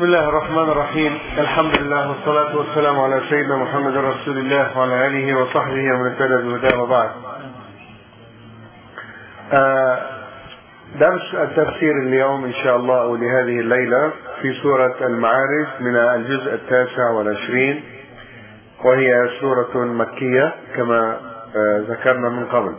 الله الرحمن الرحيم. الحمد لله والصلاة والسلام على سيدنا محمد رسول الله وعلى آله وصحبه ومن اهتدى بهداه وبعد. درس التفسير اليوم إن شاء الله أو لهذه الليلة في سورة المعارج من الجزء 29، وهي سورة مكية كما ذكرنا من قبل.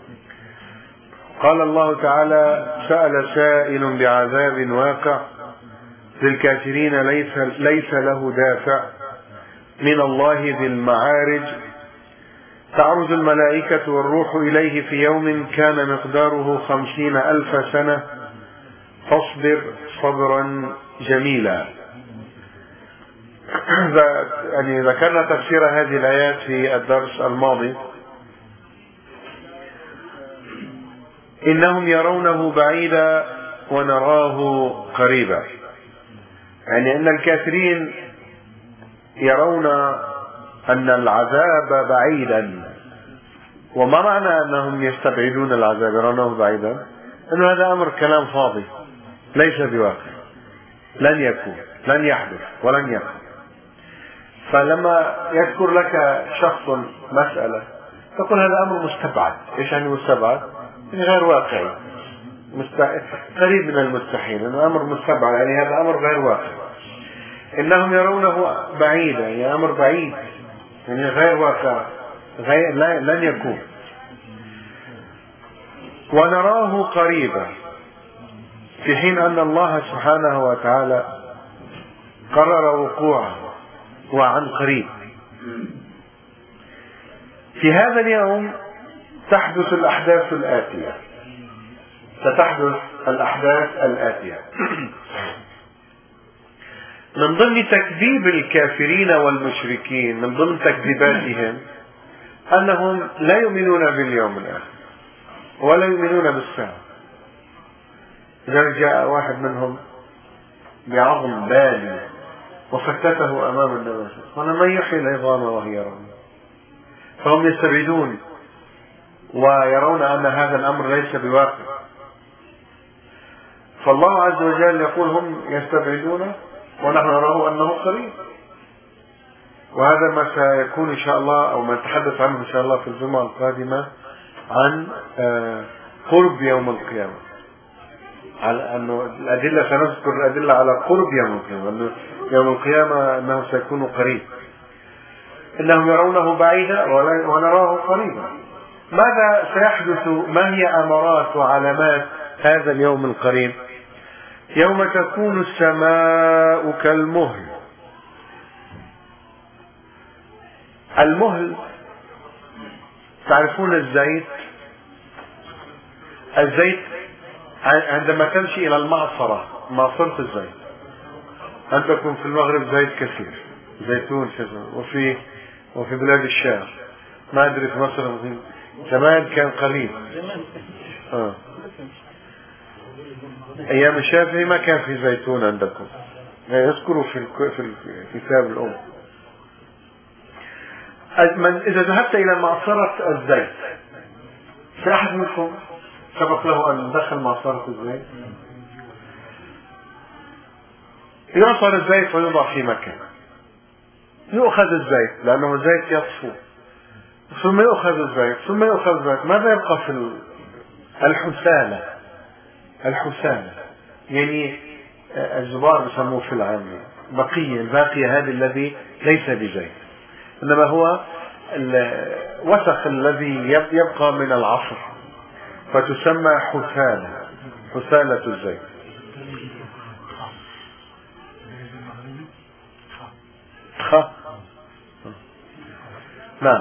قال الله تعالى: سأل سائل بعذاب واقع للكافرين ليس له دافع من الله ذي المعارج تعرج الملائكة والروح إليه في يوم كان مقداره 50,000 سنة فاصبر صبرا جميلا. يعني ذكرنا تفسير هذه الآيات في الدرس الماضي. إنهم يرونه بعيدا ونراه قريبا، يعني أن الكافرين يرون أن العذاب بعيدا. وما معنى أنهم يستبعدون العذاب يرونه بعيدا؟ أنه هذا أمر كلام فاضي ليس بواقع، لن يكون، لن يحدث ولن يكون. فلما يذكر لك شخص مسألة تقول هذا أمر مستبعد. إيش يعني مستبعد؟ يعني غير واقعي، قريب من المستحيل، انه امر مستبعد، يعني هذا امر غير واقع. انهم يرونه بعيدا، يعني امر بعيد، يعني غير واقع، لن يكون. ونراه قريبا، في حين ان الله سبحانه وتعالى قرر وقوعه وعن قريب. في هذا اليوم تحدث الأحداث الآتية، ستحدث الأحداث الآتية. من ضمن تكذيب الكافرين والمشركين، من ضمن تكذيباتهم أنهم لا يؤمنون باليوم الآخر ولا يؤمنون بالساعة. إذا جاء واحد منهم بعظم بالي وفتته أمام الناس قال: من يحيي العظام وهي رميم؟ فهم يستبعدون ويرون أن هذا الأمر ليس بواقع. فالله عز وجل يقول هم يستبعدون ونحن نراه أنه قريب. وهذا ما سيكون إن شاء الله، أو ما نتحدث عنه إن شاء الله في الجمعة القادمة، عن قرب يوم القيامة. على أنه الأدلة، سنذكر الأدلة على قرب يوم القيامة، أنه يوم القيامة أنه سيكون قريب. إنهم يرونه بعيدا ونراه قريبا. ماذا سيحدث؟ ما هي أمارات وعلامات هذا اليوم القريب؟ يوم تكون السماء كالمهل. المهل، تعرفون الزيت عندما تمشي إلى المعصرة، معصرة الزيت، عندكم في المغرب زيت كثير، زيتون وفي بلاد الشام، ما أدري في مصر زمان كان قليل. أيام الشافعي ما كان في زيتون عندكم، يذكروا في كتاب الأم. إذا ذهبت إلى معصرة الزيت، في أحد منكم سبق له أن دخل معصرة الزيت؟ يعصر الزيت ويوضع في مكان، يؤخذ الزيت لأنه الزيت يصفو، ثم يؤخذ الزيت، ثم يؤخذ الزيت. ماذا يبقى في الحسالة؟ الحسالة يعني الزبار بسموه في العامية، الباقية هذه الذي ليس بزيت، إنما هو الوسخ الذي يبقى من العصر، فتسمى حسالة الزيت. نعم.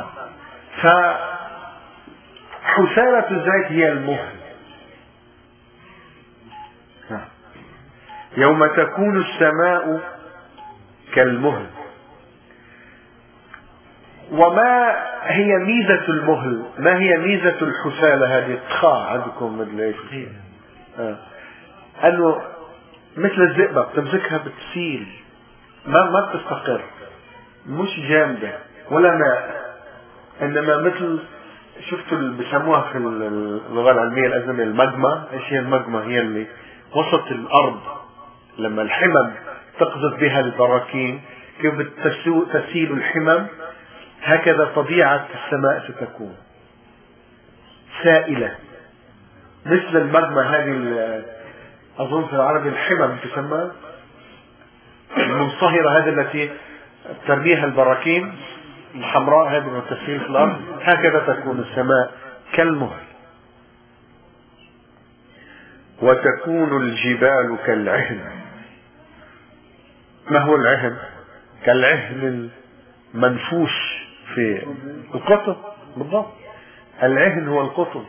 فحسالة الزيت هي المهل. يوم تكون السماء كالمهل. وما هي ميزة المهل؟ ما هي ميزة الحسالة هذه؟ عندكم مثل ايش؟ انه مثل الزئبق، تمسكها بتسيل، ما بتستقر، مش جامدة ولا ماء، انما مثل شفتوا اللي بيسموها في اللغة العلمية الأزمة الماجما. ايش هي الماجما؟ هي اللي وسط الأرض لما الحمم تقذف بها البراكين، كيف تسيل الحمم، هكذا طبيعة السماء ستكون سائلة مثل المجمع. هذه أظن في العربي الحمم تسمى المنصهرة، هذه التي ترميها البراكين الحمراء، هذه من تسيل في الأرض. هكذا تكون السماء كالمهل. وتكون الجبال كالعهن. ما هو العهن؟ كالعهن المنفوش في القطن. بالضبط، العهن هو القطن.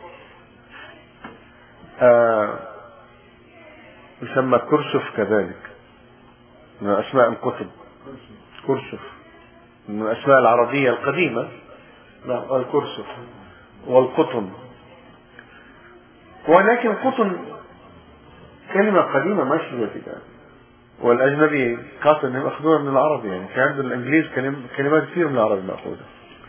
يسمى كرسف كذلك، من أسماء القطن. كرسف من الأسماء العربية القديمة. الكرسف والقطن. ولكن قطن كلمة قديمة ما شبهت يعني. والأجنبي قاطن أخذوها من العربي، يعني في عند الإنجليز كلمات كثير من العربي مأخوذة.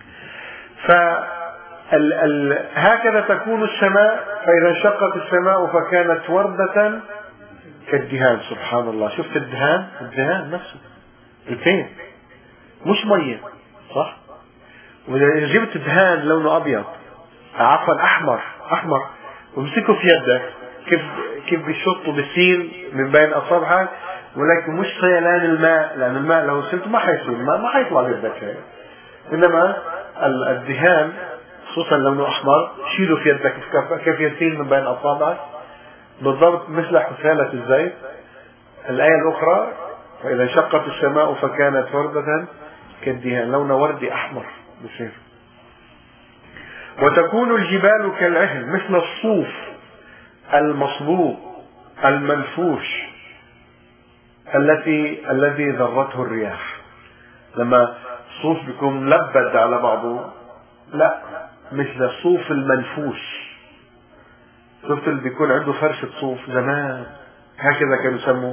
هكذا تكون السماء، فإذا انشقت السماء فكانت وردة كالدهان. سبحان الله، شفت الدهان؟ الدهان نفسه البين، مش مية، صح؟ وإذا جبت دهان لونه أبيض، عفوا أحمر ومسكه في يدك، كيف بيشط وبيسيل من بين أصابعك، ولكن مش سيلان الماء، لأن الماء لو سلته ما حيسيل، ما حيطلع بيدك هيك. إنما الدهان خصوصا لونه أحمر شيله في يدك كيف يسيل من بين أصابعك، بالضبط مثل حثالة الزيت. الآية الأخرى: فإذا انشقت السماء فكانت وردة كالدهان، لونه وردي أحمر بصير. وتكون الجبال كالعهن، مثل الصوف المصبوغ المنفوش الذي ذرته الرياح. لما الصوف بيكون ملبد على بعضه، لا، مثل الصوف المنفوش. شفت اللي بيكون عنده فرشة صوف زمان، هكذا كانوا يسموه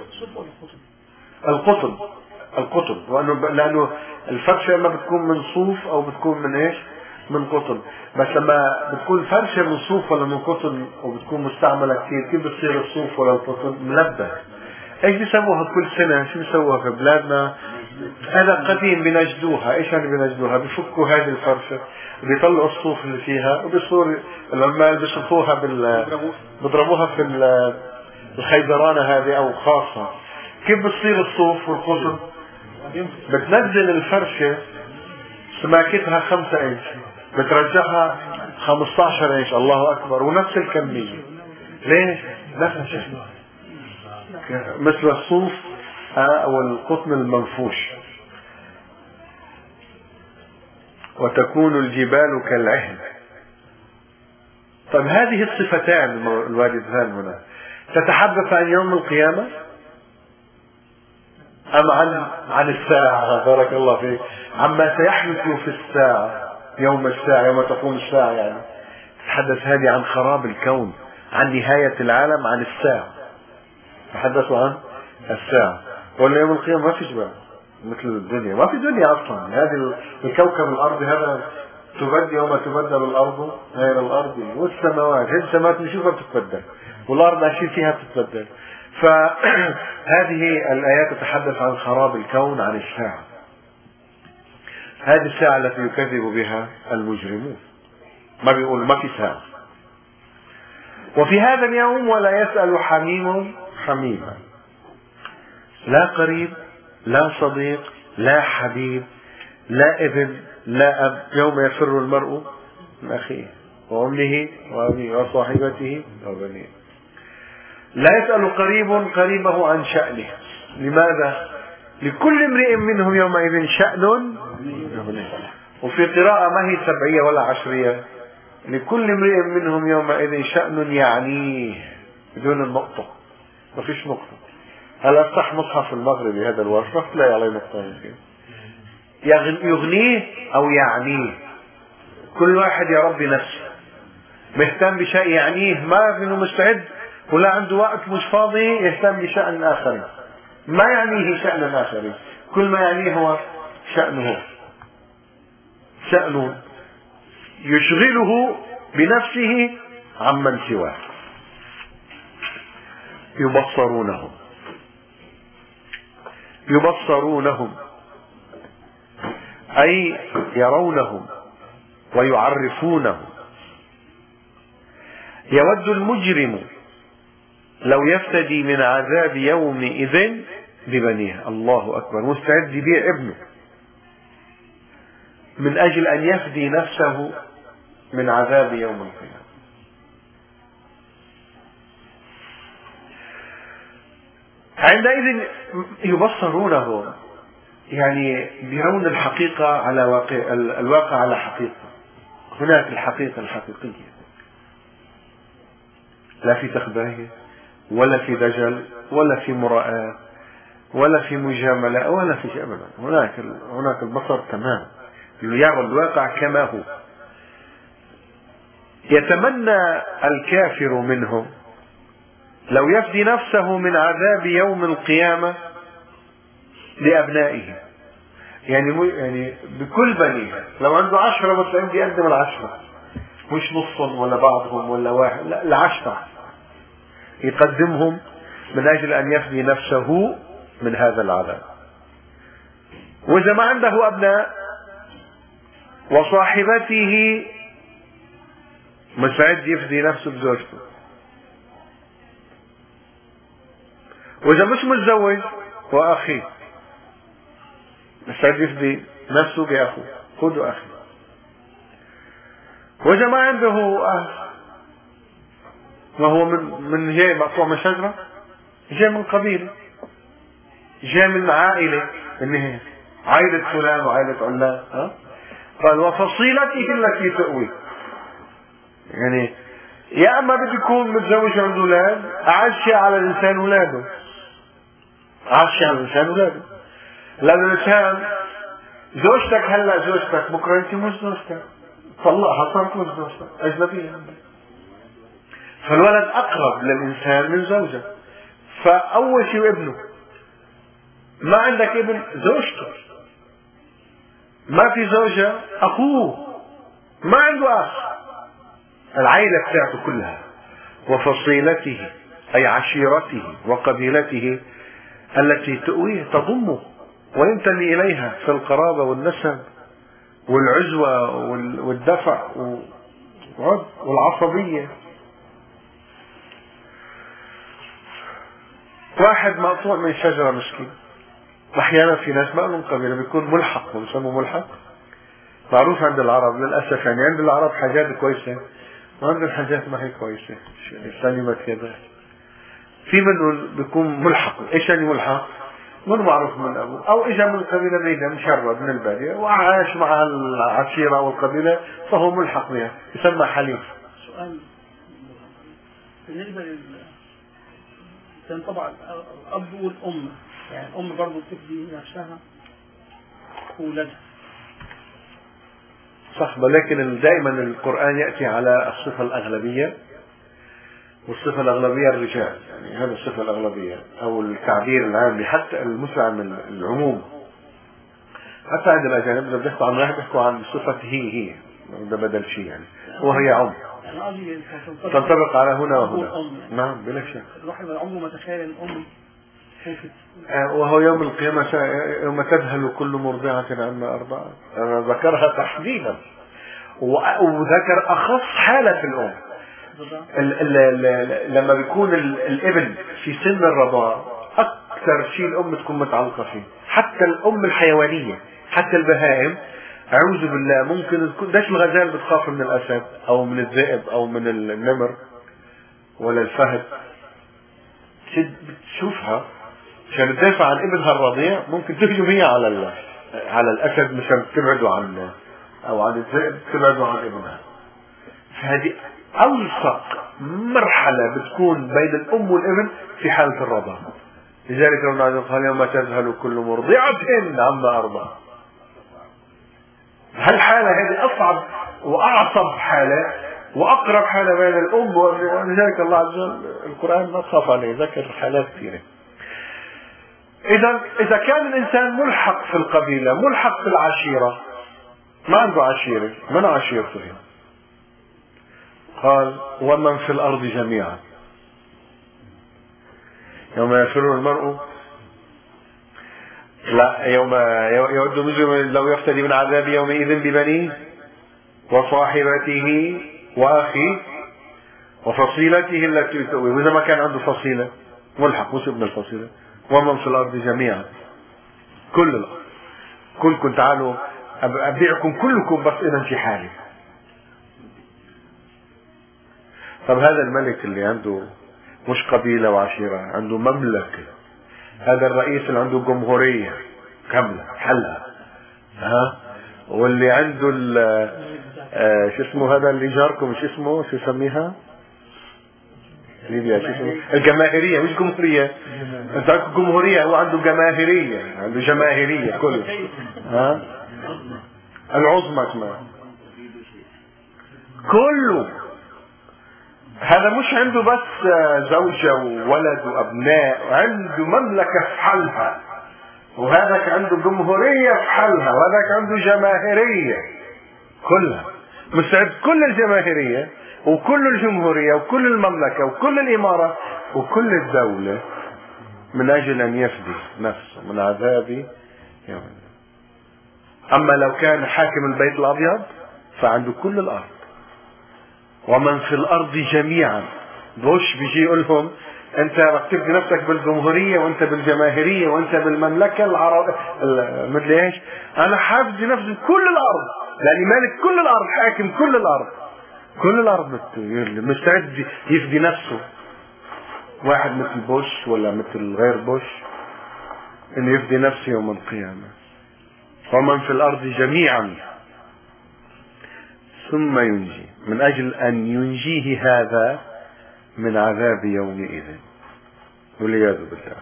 القطن. لأنه الفرشة اما بتكون من صوف او بتكون من ايش؟ من قطن. بس لما بتكون فرشة من صوف ولا من قطن وبتكون مستعملة كثير، كيف بتصير الصوف ولا القطن ملبس؟ ايش بيسووها كل سنة؟ شو بيسووها في بلادنا؟ هذا قديم بنجدوها. ايش يعني بنجدوها؟ بفكوا هذه الفرشة وبيطلعوا الصوف اللي فيها، وبصور العمال بيشطوها بيضربوها في الخيزرانة هذه او خاصة. كيف بتصير الصوف والقطن؟ بتنزل الفرشة سماكتها 5 انش، بترجعها 15 انش. الله اكبر، ونفس الكمية. ليش؟ نفس الشيء، مثل الصوف او القطن المنفوش. وتكون الجبال كالعهن. طيب هذه الصفتان الواردتان هنا تتحدث عن يوم القيامة أم عن الساعة؟ بارك الله فيك. عما سيحدث في الساعة، يوم الساعة، يوم تقوم الساعة يعني. تتحدث هذه عن خراب الكون، عن نهاية العالم، عن الساعة. تحدثوا عن الساعة. ولا يوم القيامة ما في جبال مثل الدنيا، ما في دنيا أصلا. هذه الكوكب الأرض هذا تبدل يوم تبدل الأرض غير الأرض والسماوات. هذه السماوات نشوفها بتتبدل والأرض عايشين فيها بتتبدل. فهذه الآيات تتحدث عن خراب الكون، عن الساعة. هذه الساعة التي يكذب بها المجرمون، ما بيقولوا ما في ساعة. وفي هذا اليوم ولا يسأل حميم حميما، لا قريب لا صديق لا حبيب لا ابن لا أب. يوم يفر المرء من أخيه وأمه وأبيه وصاحبته وبنيه. لا يسأل قريب قريبه عن شأنه. لماذا؟ لكل امرئ منهم يومئذ شأن يغنيه. وفي قراءة ما هي 7 ولا 10، لكل امرئ منهم يومئذ شأن يعنيه، بدون النقطة، ما فيش نقطة. هل افتح مصحف المغربي هذا الوصف لا عليه نقطة يمكن. يغنيه او يعنيه. كل واحد يا ربي نفسه مهتم بشيء يعنيه، ما انه مستعد ولا عنده وقت، مش فاضي يهتم بشأن آخر. ما يعنيه شأن آخر، كل ما يعنيه هو شأنه، شأنه يشغله بنفسه عمن سواه. يبصرونهم. يبصرونهم أي يرونهم ويعرفونهم. يود المجرم لو يفتدي من عذاب يومئذ ببنيه. الله أكبر، مستعد يبيع ابنه من أجل أن يفدي نفسه من عذاب يوم القيامة. عندئذ يبصرونه، يعني يرون الحقيقة على الواقع على حقيقة. هناك الحقيقة الحقيقية، لا في تخباية ولا في دجل ولا في مراءة ولا في مجاملة ولا في شيء أبدا. هناك البصر تمام، يرى الواقع كما هو. يتمنى الكافر منهم لو يفدي نفسه من عذاب يوم القيامة لأبنائه، يعني بكل بنيه. لو عنده 10 بتلاقيه بيقدم 10، مش نصهم ولا بعضهم ولا واحد، لا 10 يقدمهم من أجل أن يفدي نفسه من هذا العذاب. وإذا ما عنده أبناء وصاحبته مستعد يفدي نفسه بزوجته، وإذا مش متزوج وأخيه مستعد يفدي نفسه بأخوه، خذوا أخي. وإذا ما عنده وهو من جاي مقطوع من شجرة، جاي من قبيلة، جاي من عائلة، إنه عائلة فلان وعائلة علان، قال وفصيلته التي تؤوي. يعني يا اما بده يكون متزوج عنده اولاد، اعز شيء على الانسان اولاده، اعز شيء على الانسان اولاده. لأن الانسان زوجتك هلا زوجتك، بكره انت مش زوجتك، طلقها صارت مش زوجتك، اجنبيه. فالولد اقرب للانسان من زوجه. فاول شيء ابنه، ما عندك ابن زوجته، ما في زوجة اخوه، ما عنده اخ، العائلة بتاعته كلها. وفصيلته أي عشيرته وقبيلته التي تؤويه تضمه وينتمي إليها في القرابة والنسب والعزوة والدفع والعصبية. واحد مقطوع من شجرة مسكين، أحيانا في ناس ما لهم قبيلة بيكون ملحق، بيسموه ملحق، معروف عند العرب للأسف. يعني عند العرب حاجات كويسة وعند الحاجات ما هي كويسة، سلمت كذا. في منه بيكون ملحق. ايش يعني ملحق؟ من معروف من ابوه، او اجى من قبيلة بعيدة مشرد من البادية وعاش مع العشيرة او القبيلة فهو ملحق بها، يسمى حليف. سؤال بالنسبة كان طبعا الاب والام، يعني الام برضه بتفدي نفسها وولادها صح، ولكن دائما القرآن يأتي على الصفة الأغلبية، والصفة الأغلبية الرجال. يعني هذا الصفة الأغلبية أو التعبير العام، حتى المسلم العموم. حتى عند الأجانب إذا بيحكوا عن واحد بيحكوا عن صفة هي ده بدل شيء، يعني وهي عم تنطبق على هنا وهنا. نعم بلا شك. الواحد عمره ما تخيل الأم وهو يوم القيامة يوم تذهل كل مرضعة عما أرضعت، ذكرها تحديدا وذكر أخص حالة الأم. لما بيكون الابن في سن الرضاعة أكثر شيء الأم تكون متعلقة فيه. حتى الأم الحيوانية، حتى البهائم أعوذ بالله ممكن تكون داش الغزال بتخاف من الأسد أو من الذئب أو من النمر ولا الفهد، بتشوفها عشان تدافع عن ابنها الرضيع ممكن تهجم هي على الأسد مشان تبعده عنه، أو عن الذئب تبعده عن ابنها. فهذه ألصق مرحلة بتكون بين الأم والابن في حالة الرضاعة. لذلك ربنا قال يوم تذهل كل مرضعة عما أرضعت. هالحالة هذه أصعب وأعصب حالة وأقرب حالة بين الأم، ولذلك الله عز وجل القرآن ما خاف عليه، ذكر حالات كثيرة. إذا كان الإنسان ملحق في القبيلة، ملحق في العشيرة، ما عنده عشيرة، من عشيرته؟ قال ومن في الأرض جميعا يوم يفر المرء لا، يوم يود مجرم لو يفتدي من عذاب يومئذ ببنيه وصاحبته وأخيه وفصيلته التي تؤويه. وإذا ما كان عنده فصيلة ملحق مش ابن الفصيلة، ومن في الأرض جميعا، كل الأرض، كلكم تعالوا أبيعكم كلكم بس إذا في حالي. طب هذا الملك اللي عنده مش قبيلة وعشيرة، عنده مملكة، هذا الرئيس اللي عنده جمهورية كاملة حلها، واللي عنده شو اسمه هذا اللي جاركم، شو اسمه، شو يسميها ليبيا، شو اسمه، الجماهيرية، مش جمهورية، انت عندك جمهورية، هو عنده جماهيرية، عنده جماهيرية كله، العظمى كمان كله. هذا مش عنده بس زوجة وولد وأبناء، عنده مملكة في حالها، وهذاك عنده جمهورية في حالها، وهذاك عنده جماهيرية كلها، مستعد كل الجماهيرية وكل الجمهورية وكل المملكة وكل الإمارة وكل الدولة من أجل أن يفدي نفسه من عذاب يوم. أما لو كان حاكم البيت الأبيض فعنده كل الأرض ومن في الأرض جميعا. بوش بيجي يقول لهم أنت رتبت نفسك بالجمهورية وأنت بالجماهيرية وأنت بالمملكة العربية مثل إيش؟ أنا حافظ نفسي كل الأرض، لأني مالك كل الأرض، حاكم كل الأرض، كل الأرض مستعد يفدي نفسه. واحد مثل بوش ولا مثل غير بوش إنه يفدي نفسه يوم القيامة. ومن في الأرض جميعا ثم ينجي، من أجل أن ينجيه هذا من عذاب يومئذ والعياذ بالله.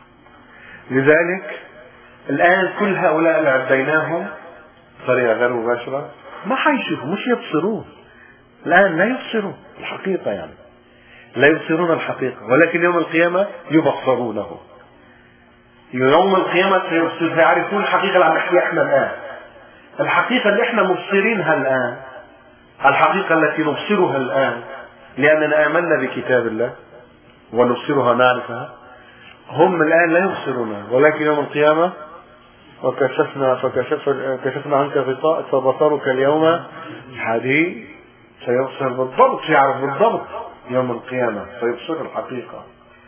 لذلك الآن كل هؤلاء اللي عديناهم بطريقة غير مباشرة ما حيشوفوا، مش يبصرون الآن، لا يبصرون الحقيقة، يعني لا يبصرون الحقيقة، ولكن يوم القيامة يبصرونه. يوم القيامة سيعرفون الحقيقة اللي عم نحكيها احنا الآن، الحقيقة اللي احنا مبصرينها الآن، الحقيقة التي نبصرها الآن لأننا آمنا بكتاب الله ونبصرها نعرفها. هم الآن لا يبصرونها، ولكن يوم القيامة كشفنا عنك غطاء فبصرك اليوم حديد، سيبصر بالضبط، سيعرف بالضبط يوم القيامة، سيبصر الحقيقة.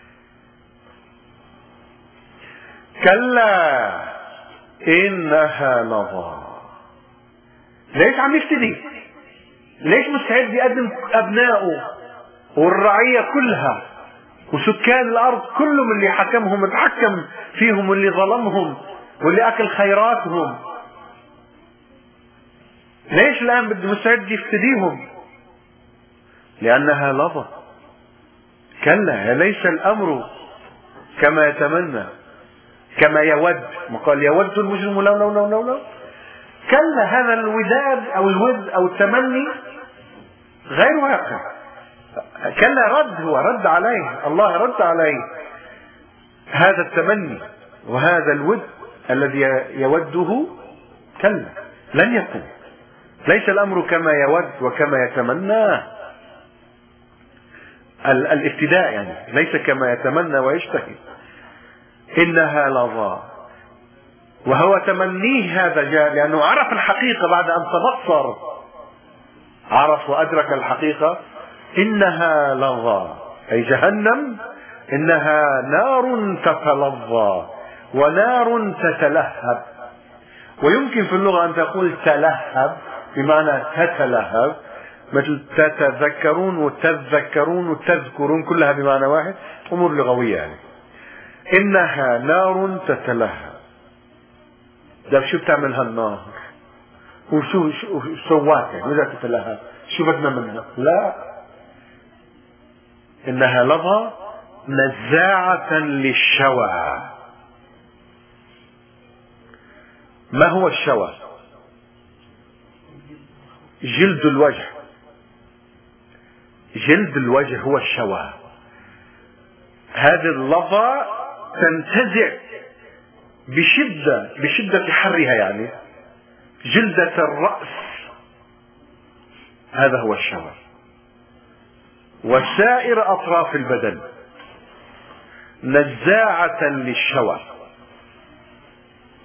كلا إنها لظى. ليش عم يفتدي؟ ليش مستعد يقدم أبنائه والرعية كلها وسكان الأرض كلهم اللي حكمهم اتحكم فيهم واللي ظلمهم واللي أكل خيراتهم؟ ليش الآن بده مستعد يفتديهم؟ لأنها لظى. كلا، ليس الأمر كما يتمنى كما يود، ما قال يود المجرم لو. كلا، هذا الوداد أو الود أو التمني غير واقع. كلا، هو رد عليه، الله رد عليه هذا التمني وهذا الود الذي يوده. كلا، لن يكون. ليس الأمر كما يود وكما يتمنى، الابتداء يعني ليس كما يتمنى ويشتهي. إنها لظى، وهو تمنيه هذا جاء لأنه عرف الحقيقة بعد أن تبصر، عرف وأدرك الحقيقة. إنها لظى أي جهنم، إنها نار تتلظى ونار تتلهب. ويمكن في اللغة أن تقول تلهب بمعنى تتلهب، مثل تتذكرون وتذكرون وتذكرون، كلها بمعنى واحد، أمور لغوية يعني. إنها نار تتلهب. ده شو بتعمل هالنار؟ وشو سوات يعني إذا تتلهب؟ شو بدنا منها؟ لا، إنها لظى نزاعة للشوى. ما هو الشوى؟ جلد الوجه. جلد الوجه هو الشوى. هذه اللظى تنتزع بشدة حرها، يعني جلدة الرأس، هذا هو الشوى، وسائر أطراف البدن. نزاعة للشوى.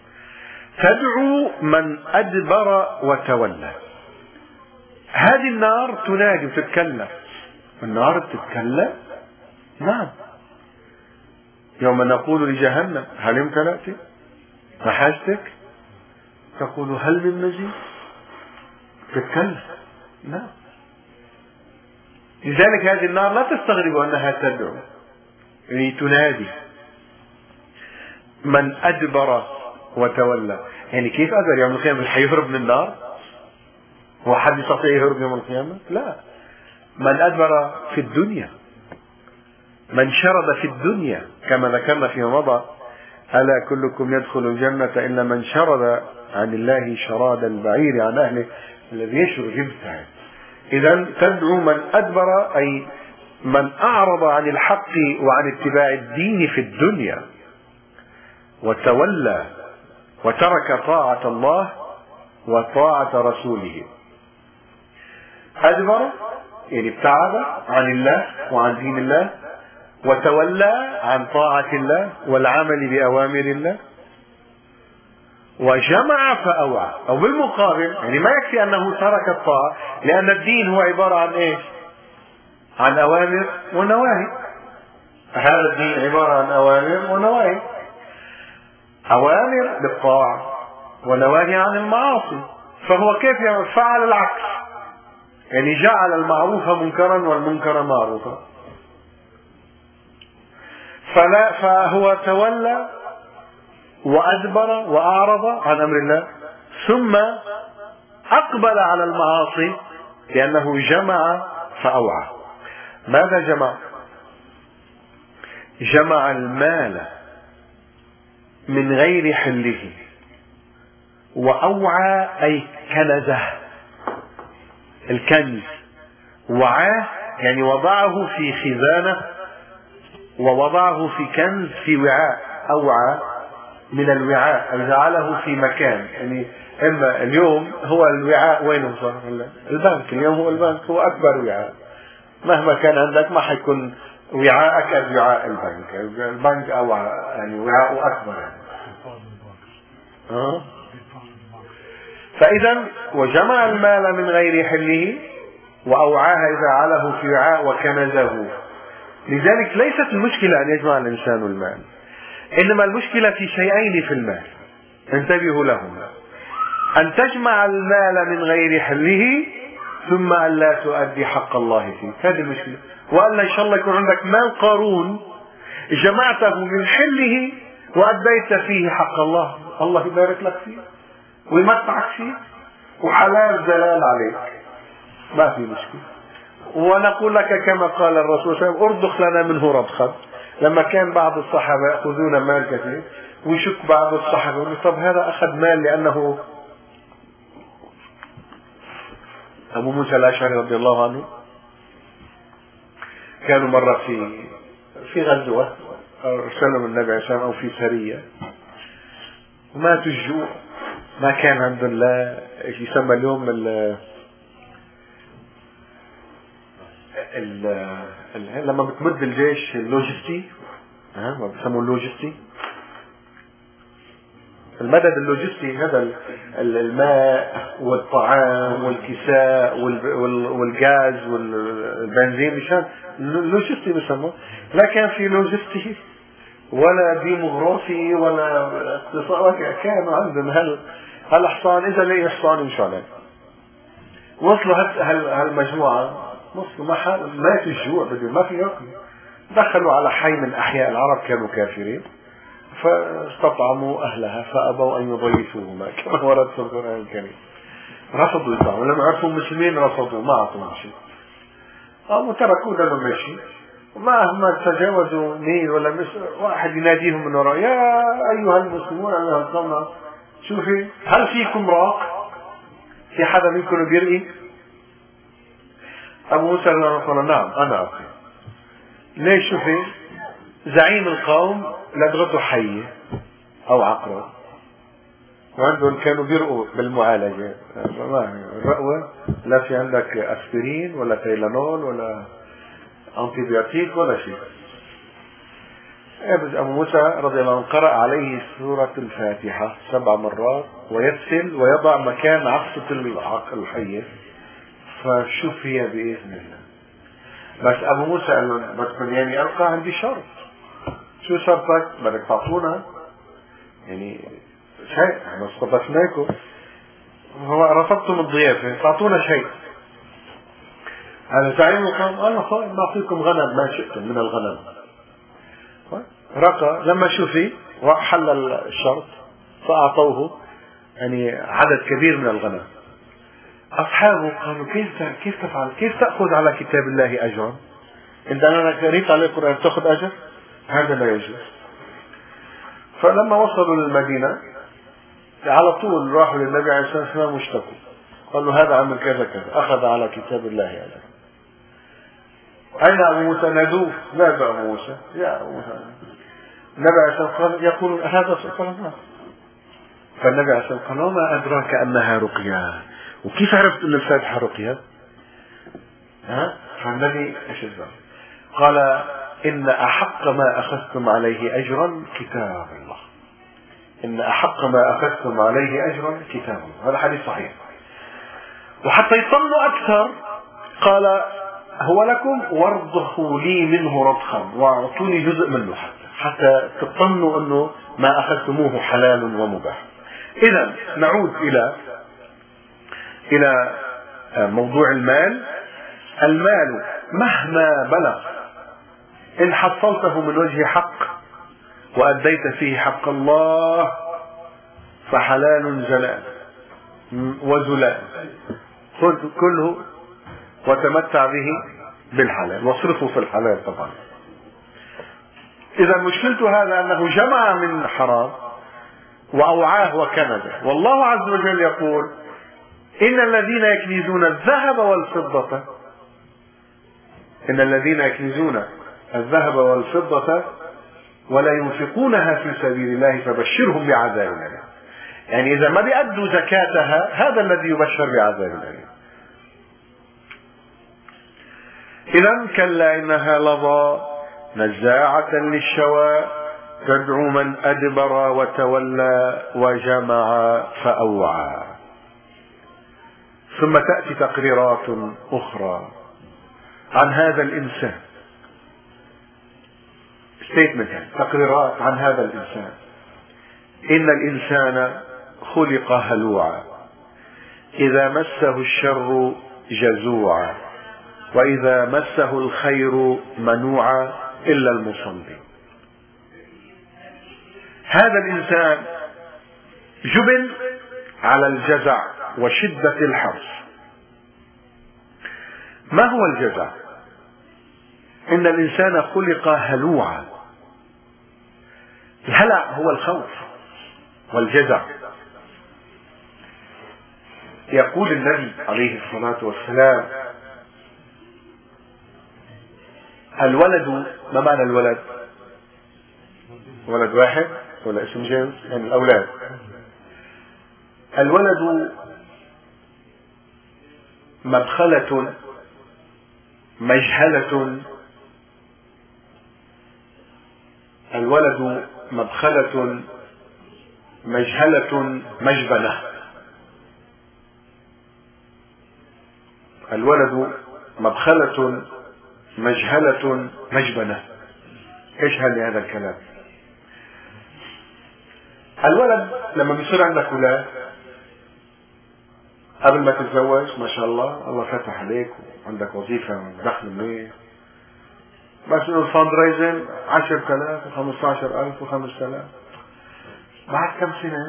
تدعو من أدبر وتولى. هذه النار تنادي وتتكلم. النار تتكلم؟ نعم. يوم نقول لجهنم هل امتلأت؟ ما حاجتك؟ تقول هل من مزيد؟ تتكلم. نعم. لذلك هذه النار لا تستغرب أنها تدعو، يعني تنادي من أدبر وتولى. يعني كيف أدبر يوم القيامة؟ حيهرب من النار؟ هو حد يستطيع يهرب يوم القيامة؟ لا. من أدبر في الدنيا، من شرد في الدنيا، كما ذكرنا فيما مضى: ألا كلكم يدخل الجنة إلا من شرد عن الله شراد البعير عن أهله، الذي يشرد يبتعد. إذا تدعو من أدبر أي من أعرض عن الحق وعن اتباع الدين في الدنيا، وتولى وترك طاعة الله وطاعة رسوله. أدبر يعني ابتعد عن الله وعن دين الله، وتولى عن طاعة الله والعمل بأوامر الله، وجمع فأوعى. أو بالمقابل يعني ما يكفي أنه ترك الطاعة، لأن الدين هو عبارة عن إيش؟ عن أوامر ونواهي. هذا الدين عبارة عن أوامر ونواهي. أوامر بالطاعة ونواهي عن المعاصي. فهو كيف فعل العكس، يعني جعل المعروف منكرا والمنكر معروفا. فهو تولى وأدبر وأعرض عن أمر الله، ثم أقبل على المعاصي لأنه جمع فأوعى. ماذا جمع؟ جمع المال من غير حله، وأوعى أي كنزه، الكنز. وعاه يعني وضعه في خزانة، ووضعه في كنز في وعاء. أوعى من الوعاء أي جعله في مكان. يعني إما اليوم هو الوعاء وينه صار؟ البنك. اليوم هو البنك هو أكبر وعاء. مهما كان عندك ما حيكون وعاءك قد وعاء البنك. البنك أوعى يعني وعاء أكبر يعني. فإذا وجمع المال من غير حله وأوعاه جعله في وعاء وكنزه. لذلك ليست المشكلة أن يجمع الإنسان المال، إنما المشكلة في شيئين في المال، انتبهوا لهما: أن تجمع المال من غير حله، ثم أن لا تؤدي حق الله فيه. هذه المشكلة. وأن إن شاء الله يكون عندك مال قارون جمعته من حله وأديت فيه حق الله، الله يبارك لك فيه ويمتعك فيه وحلال زلال عليك، ما في مشكلة. ونقول لك كما قال الرسول صلى الله عليه وسلم: ارضخ لنا منه رضخا. لما كان بعض الصحابة يأخذون مال كثير ويشك بعض الصحابة يقول: طب هذا أخذ مال لأنه أبو موسى الأشعري رضي الله عنه كانوا مرة في غزوة أرسلهم النبي عليه الصلاة والسلام أو في سرية، وماتوا الجوع، ما كان عندهم لا يسمى اليوم لما بتمد الجيش اللوجستي، ما بيسموه اللوجستي، المدد اللوجستي، هذا الماء والطعام والكساء والغاز والبنزين، مشان اللوجستي بيسموه. لا كان في لوجستي ولا ديموغرافي ولا اقتصاد، كانوا عندهم هالحصان. اذا ليه حصان ان شاء الله وصلوا هالمجموعة، وصلوا ماتوا الجوع، بدون ما في ياكلوا. دخلوا على حي من احياء العرب كانوا كافرين، فاستطعموا اهلها فابوا ان يضيفوهما كما ورد في القرآن الكريم. رفضوا يطعموا، لما عرفوا المسلمين رفضوا، ما اعطوهم شيء، وتركوا لهم ماشي. مهما تجاوزوا ميل ولا مصر، واحد يناديهم من وراء: يا ايها المسلمون ايها القوم، شوفي هل فيكم راق؟ في حدا منكم بيرقي؟ ابو موسى قال: نعم انا اقي. ليش؟ شوفي زعيم القوم لدغته حية او عقرب، وعندهم كانوا بيرقوا بالمعالجة. الرقوة لا في عندك اسبرين ولا تيلانول ولا انتيبيوتيك ولا شيء. بس أبو موسى رضي الله عنه قرأ عليه سورة الفاتحة 7 مرات ويغسل ويضع مكان عصة الحية فشفي بإذن الله. بس أبو موسى قال له بدكم يعني ألقى عندي شرط. شو شرطك؟ بدك تعطونا يعني شيء، احنا استضفناكم، هو رفضتم الضيافة، تعطونا شيء. هذا زعيم القوم قال له نعطيكم غنم ما شئتم من الغنم. رقى لما شفي وحل الشرط فأعطوه يعني عدد كبير من الغنم. أصحابه قالوا كيف تفعل؟ كيف تأخذ على كتاب الله أجرا؟ إنت أنا قريت على القرآن تأخذ أجر؟ هذا لا يجوز. فلما وصلوا للمدينة على طول راحوا للنبي عليه الصلاة والسلام واشتكوا، قالوا هذا عمل كذا كذا، أخذ على كتاب الله أجرا. أين أبو موسى؟ نادوه، نادى أبو موسى يا أبو موسى. النبي عليه الصلاة والسلام يقول هذا سؤال الله. فالنبي عليه الصلاة والسلام قال ما أدراك أنها رقية، وكيف عرفت أن الفاتحة رقية؟ فالنبي ايش الزمن؟ قال إن أحق ما أخذتم عليه أجرا كتاب الله. إن أحق ما أخذتم عليه أجرا كتاب الله. هذا حديث صحيح. وحتى يطمنوا أكثر قال هو لكم وارضخوا لي منه رضخا واعطوني جزء منه حتى تطمنوا أنه ما أخذتموه حلال ومباح. إذا نعود إلى موضوع المال. المال مهما بلغ إن حصلته من وجه حق وأديت فيه حق الله فحلال زلال وزلال، خذ كله وتمتع به بالحلال واصرفه في الحلال طبعا. إذا مشكلته هذا أنه جمع من حرام وأوعاه وكنده. والله عز وجل يقول إن الذين يكنزون الذهب والفضة ولا ينفقونها في سبيل الله فبشرهم بعذاب أليم. يعني إذا ما بيأدوا زكاتها هذا الذي يبشر بعذاب أليم. إذا كلا إنها لظى نزاعة للشوى تدعو من أدبر وتولى وجمع فأوعى. ثم تأتي تقريرات أخرى عن هذا الإنسان، تقريرات عن هذا الإنسان. إن الإنسان خلق هلوعا إذا مسه الشر جزوعا وإذا مسه الخير منوعا إلا المصلي. هذا الإنسان جبل على الجزع وشدة الحرص. ما هو الجزع؟ إن الإنسان خلق هلوعا. الهلع هو الخوف والجزع. يقول النبي عليه الصلاة والسلام الولد، ما معنى الولد؟ ولد واحد ولا اسم جنس؟ يعني الأولاد. الولد مدخلة مجهلة، الولد مدخلة مجهلة مجبنة. الولد مدخلة مجهلة مجبنة. ايش هذا الكلام؟ الولد لما بيصير عندك ولاد قبل ما تتزوج ما شاء الله فتح عليك وعندك وظيفة دخل منيح، بس انه الفاند رايزنج 10,000 و15,000 و5,000. بعد كم سنة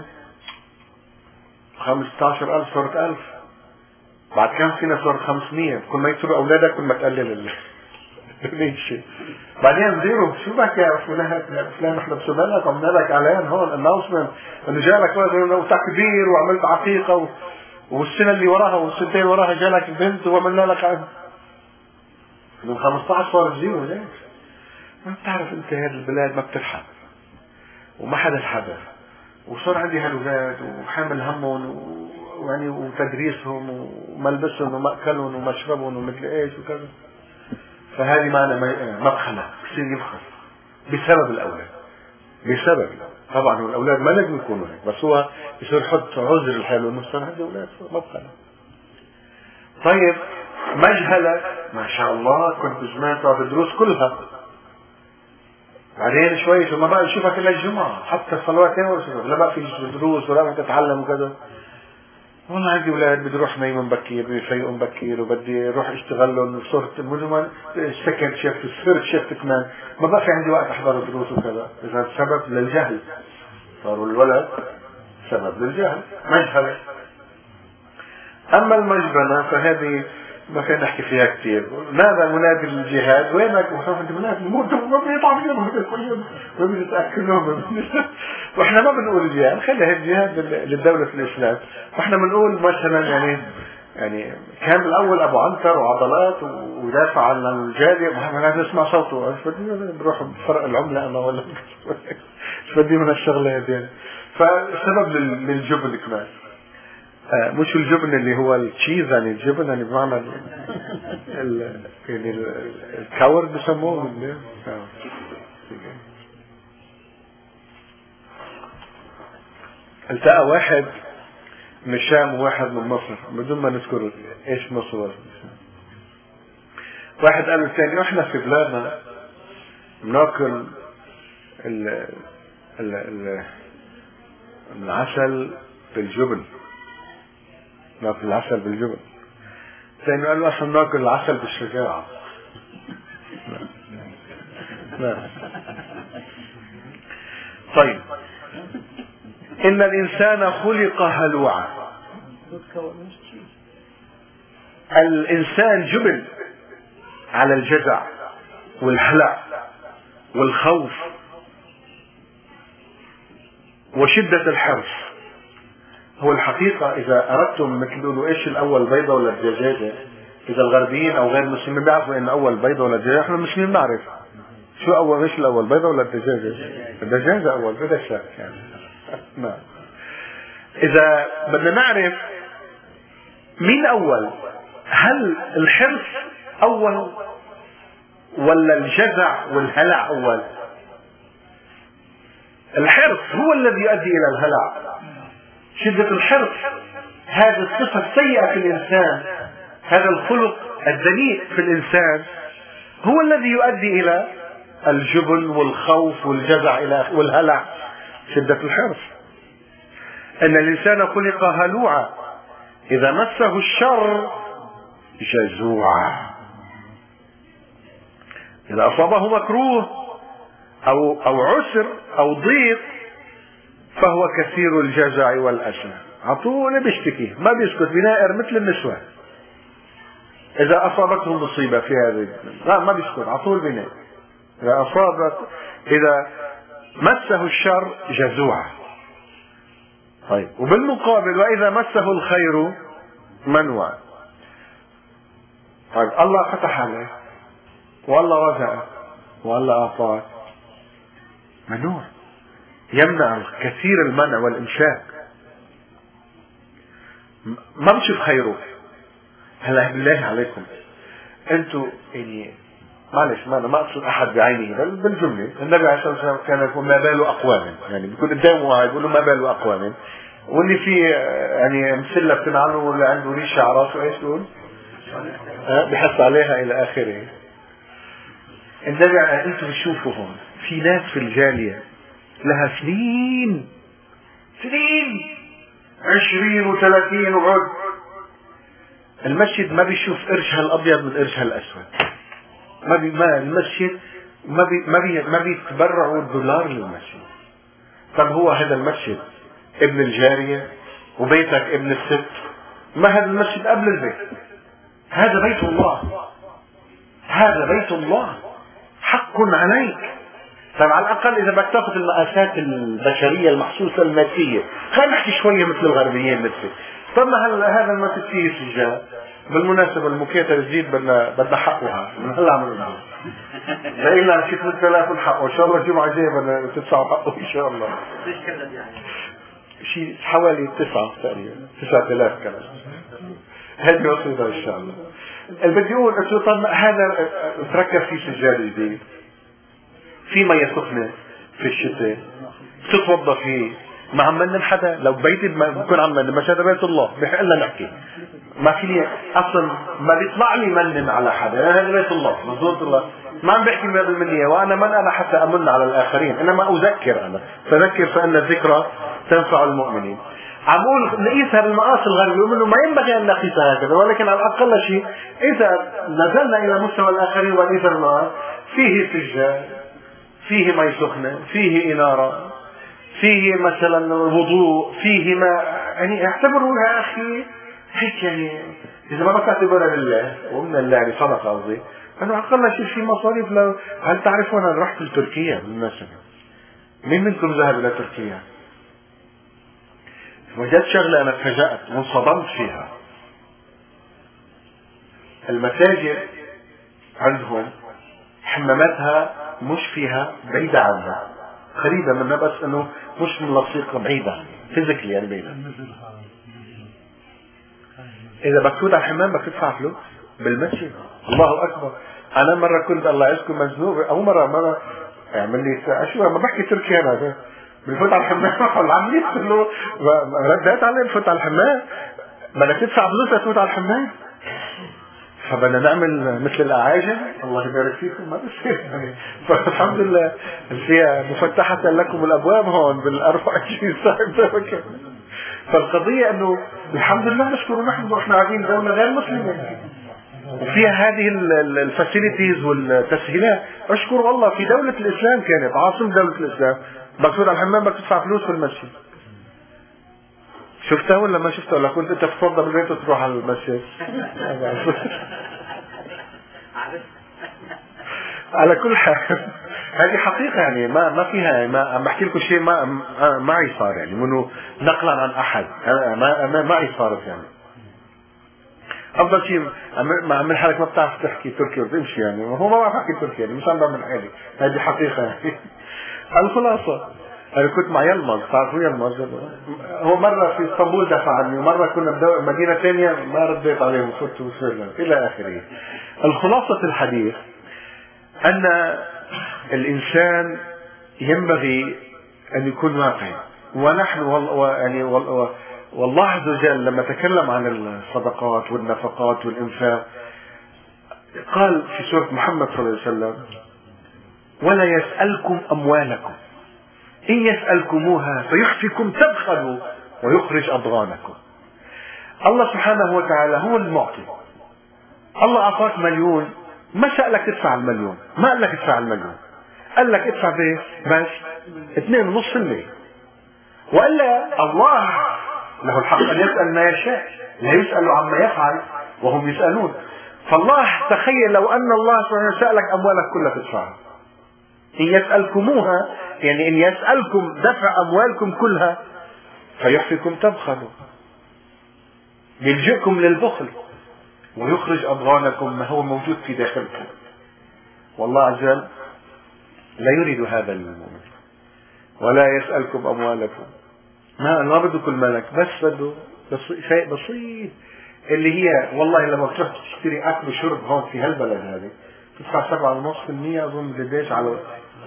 15,000 صارت 1000، بعد كم سنة صارت 500. كل ما يصيروا أولادك كل ما تقلل الشيء. بعدين زيرو شو بك يا فلان احنا بسونا لك وعملنا لك اعلان هون اناونسمنت انه جالك ولد وتكبير وعملت عقيقة والسنة اللي وراها والسنتين وراها جالك بنت وعملنا لك من 15 صار زيرو. ليش؟ ما بتعرف انت هذه البلاد ما بتلحق وما حدا الحذر، وصار عندي هالولاد وحامل همهم ويعني وتدريسهم وملبسهم ومأكلهم ومشربهم ومثل ايش وكذا. فهذه معنى مدخلة، بصير يبخل بسبب الأولاد. بسبب طبعا هو الأولاد ما لازم يكونوا هيك، بس هو يصير يحط عذر الحلو إنه صار عندي أولاد ما بقى. طيب مجهلة ما شاء الله كنت زمان تقعد الدروس كلها، بعدين شوي ثم بقى نشوفك إلا الجمعة حتى الصلوات لا بقى في دروس ولا تتعلم وكذا. والله عندي اولاد بدي اروح نايم بكير، بدي فيقوم بكير، وبدي اروح اشتغل لهم، صرت المجمل سكند شيفت، ثيرد شيفت كمان، ما بقى في عندي وقت احضر دروس وكذا. اذا سبب للجهل، صاروا الولد سبب للجهل، مجهله. اما المجبنه فهذه ما فينا نحكي فيها كثير. ماذا منادي الجهاد؟ وينك وخاف انت منادي الموت ما بيطلع فيهم ما بيتاكلهم واحنا ما بنقول الجهاد، خلي الجهاد للدوله في الاسلام. واحنا بنقول مثلا يعني كان الاول ابو عنتر وعضلات ودافع عن الجاريه، محمد لازم نسمع صوته، بنروح بفرق العمله انا ولا مش بدي من الشغلات يعني. فسبب للجبن كمان، مش الجبن اللي هو التشيز، يعني الجبن يعني بمعنى يعني الكاور بسموه. التقى واحد من الشام وواحد من مصر بدون ما نذكر ايش مصر. واحد قال للثاني احنا في بلادنا بناكل العسل بالجبن، ناكل العسل بالجبن. الثاني قال له اصلا ناكل العسل بالشجاعة. لا. طيب ان الانسان خلق هلوعا. الانسان جبل على الجزع والهلع والخوف وشدة الحرص. هو الحقيقة إذا أردتم مثل تقولوا إيش الأول بيضة ولا الدجاجة، إذا الغربيين أو غير المسلمين بيعرفوا إن أول بيضة ولا الدجاجة، إحنا المسلمين بنعرف شو أول، إيش الأول بيضة ولا الدجاجة؟ الدجاجة أول بلا شك يعني. نعم. إذا بدنا نعرف مين أول، هل الحرص أول ولا الجزع والهلع أول؟ الحرص هو الذي يؤدي إلى الهلع. شدة الحرص هذه الصفة السيئة في الإنسان، هذا الخلق الدنيء في الإنسان هو الذي يؤدي إلى الجبن والخوف والجزع والهلع. شدة الحرص. أن الإنسان خلق هلوعا إذا مسه الشر جزوعا، إذا أصابه مكروه أو عسر أو ضيق فهو كثير الجزع والأسى، عطول بيشتكي ما بيسكت، بنائر مثل النسوان. إذا أصابته مصيبة في هذه لا ما بيسكت، عطول بنائر. إذا مسه الشر جزوعا. طيب وبالمقابل وإذا مسه الخير منوع. طيب الله فتح عليه والله رزقه والله أعطاه، منوع، يمنع كثير المنع والإمساك، ما بشوف خيره. هلا بالله عليكم انتوا يعني معلش ما اقصد احد بعينه بل بالجمله، النبي عليه الصلاه والسلام كان يقول ما بال اقوام، يعني بيكون قدامه واحد يقول له ما بال اقوام، واللي في يعني مسله بتنعله ولا عنده ريشه على راسه ايش يقول؟ بحث عليها الى اخره. النبي انتوا بتشوفوا هون في ناس في الجاليه لها سنين 20 و30 وعد المسجد ما بيشوف قرشها الابيض من قرشها الاسود، ما المسجد ما بيتبرعوا الدولار للمسجد. طب هو هذا المسجد ابن الجارية وبيتك ابن الست، ما هذا المسجد قبل البيت، هذا بيت الله، هذا بيت الله حق عليك. طيب على الاقل اذا بدك تاخذ المقاسات البشريه المحسوسه الماديه، خلينا نحكي شويه مثل الغربيين مثل. طب ما هذا المسجد فيه سجاد، بالمناسبه المكيته الجديد بدنا حقها من هلا من اليوم. لقينا شي 3000 حقه ان شاء الله الجمعه الجايه بدنا تدفعوا حقه ان شاء الله. شيء حوالي 9 تقريبا 9000 كمان. هذه وصيده ان شاء الله. اللي بدي اقول طب هذا تركب فيه سجاد جديد، في مية سخنة في الشتاء بتتوضى فيه. ما عم نمن حدا، لو بيتي بكون عم نمن، مش هذا بيت الله بحق لنا نحكي. ما فيني اصلا، ما بيطلع لي منن على حدا، هذا بيت الله مزورة الله. ما عم بحكي بالمنية، وانا من انا حتى امن على الاخرين، انما اذكر. انا فذكر فان الذكرى تنفع المؤمنين. عم اقول نقيسها بالمقاس الغربي، انه ما ينبغي ان نقيسها هكذا، ولكن على الاقل شيء اذا نزلنا الى مستوى الاخرين ونقيس المقاس، فيه سجاد، فيه مي سخنة، فيه انارة، فيه مثلا وضوء، فيه ما، يعني اعتبروا يا اخي هيك، يعني اذا ما بتعتبرها لله ومن الله يعني صدقه قصدي، انه على الاقل شيء في مصاريف. لو هل تعرفون انا رحت لتركيا بالمناسبة؟ مين منكم ذهب الى تركيا؟ وجدت شغله انا تفاجأت وانصدمت فيها. المساجد عندهم حماماتها مش فيها بعيدة عنها، قريبة منها، بس انه مش من لصيقة، بعيدة فيزيكلي يعني بعيدة. اذا بدك تفوت على الحمام بدك تدفع فلوس بالمسجد. الله اكبر. انا مرة كنت الله يعزكم مزنوق، او مرة اعمل لي شو ما بحكي تركيا انا، بنفوت على الحمام ولا عم يسألوا، رديت عليه بفوت على الحمام، بدك تدفع فلوس لتفوت على الحمام؟ فبدنا نعمل مثل الأعاجم، الله يبارك فيكم، ما بصير يعني. فالحمد لله فيها مفتحة لكم الأبواب هون بال24 ساعة. فالقضية أنه الحمد لله نشكر نحن وإحنا قاعدين دولة غير مسلمة وفيها هذه الفاسيليتيز والتسهيلات. أشكر والله في دولة الإسلام، كانت عاصمة دولة الإسلام، بتفوت على الحمام بدك تدفع فلوس في المسجد. شفتها ولا ما شفتها؟ ولا كنت انت تفضل بالبيت وتروح على المسجد؟ على كل حال هذه حقيقة، يعني ما فيها، ما عم بحكي لكم شيء ما معي صار، يعني منه نقلا عن احد، ما معي صارت. يعني افضل شيء ما عمل حالك ما بتعرف تحكي تركي وتمشي، يعني هو ما بعرف احكي تركي، يعني مش عم بعمل حالي، هذه حقيقة يعني. الخلاصة انا كنت مع يلمز، تعرفوا يلمز؟ هو مرة في اسطنبول دفع عني، ومرة كنا بمدينة ثانية ما رديت عليهم، صرت وصلنا الى اخره. الخلاصة الحديث ان الانسان ينبغي ان يكون واقعي، ونحن والله عز وجل لما تكلم عن الصدقات والنفقات والانفاق قال في سورة محمد صلى الله عليه وسلم: ولا يسألكم اموالكم إن يسألكموها فيحفكم تبخلوا ويخرج أضغانكم. الله سبحانه وتعالى هو المعطي. الله أعطاك مليون، ما سألك تدفع المليون، ما قال لك ادفع المليون، قال لك ادفع بس 2.5%. وإلا الله له الحق أن يسأل ما يشاء، لا يسأل عما يفعل وهم يسألون. فالله تخيل لو أن الله سبحانه سألك أموالك كلها تدفعها. إن يسألكموها يعني إن يسألكم دفع أموالكم كلها فيحفكم تبخلوا، يلجئكم للبخل ويخرج أضغانكم، ما هو موجود في داخلكم. والله عز وجل لا يريد هذا للمؤمن. ولا يسألكم أموالكم، ما بده كل مالك، بس بده شيء بسيط، اللي هي والله لما بتروح تشتري أكل وشرب هون في هالبلد هذه تدفع 7.5% أظن قديش على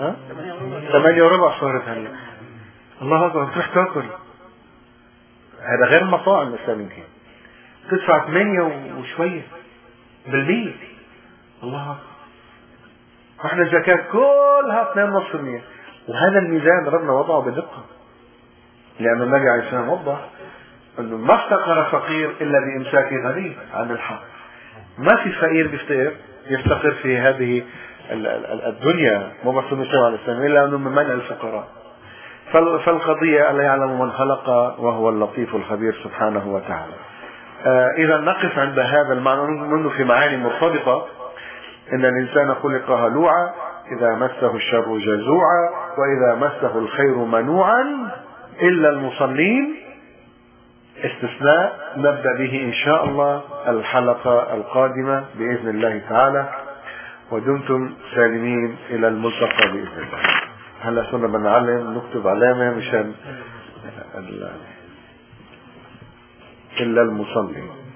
8.25 صارت هلا. الله أكبر، تروح تاكل، هذا غير المطاعم مثلا يمكن تدفع 8 وشوية بالمية. الله أكبر. احنا الزكاة كلها 2.5%، وهذا الميزان ربنا وضعه بدقة، لأن النبي عليه السلام وضح أنه ما افتقر فقير إلا بإمساك غني عن الحق. ما في فقير يفتقر في هذه الدنيا، مو بس النبي عليه السلام، إلا أنه من منع الفقراء. فالقضية ألا يعلم من خلق وهو اللطيف الخبير سبحانه وتعالى. إذا نقف عند هذا المعنى، منه في معاني مرتبطة. إن الإنسان خلق هلوعا، إذا مسه الشر جزوعا، وإذا مسه الخير منوعا إلا المصلين. استثناء نبدأ به إن شاء الله الحلقة القادمة بإذن الله تعالى، ودمتم سالمين إلى الملتقى بإذن الله. هلا صرنا بنعلم نكتب علامة مشان إلا المصلين.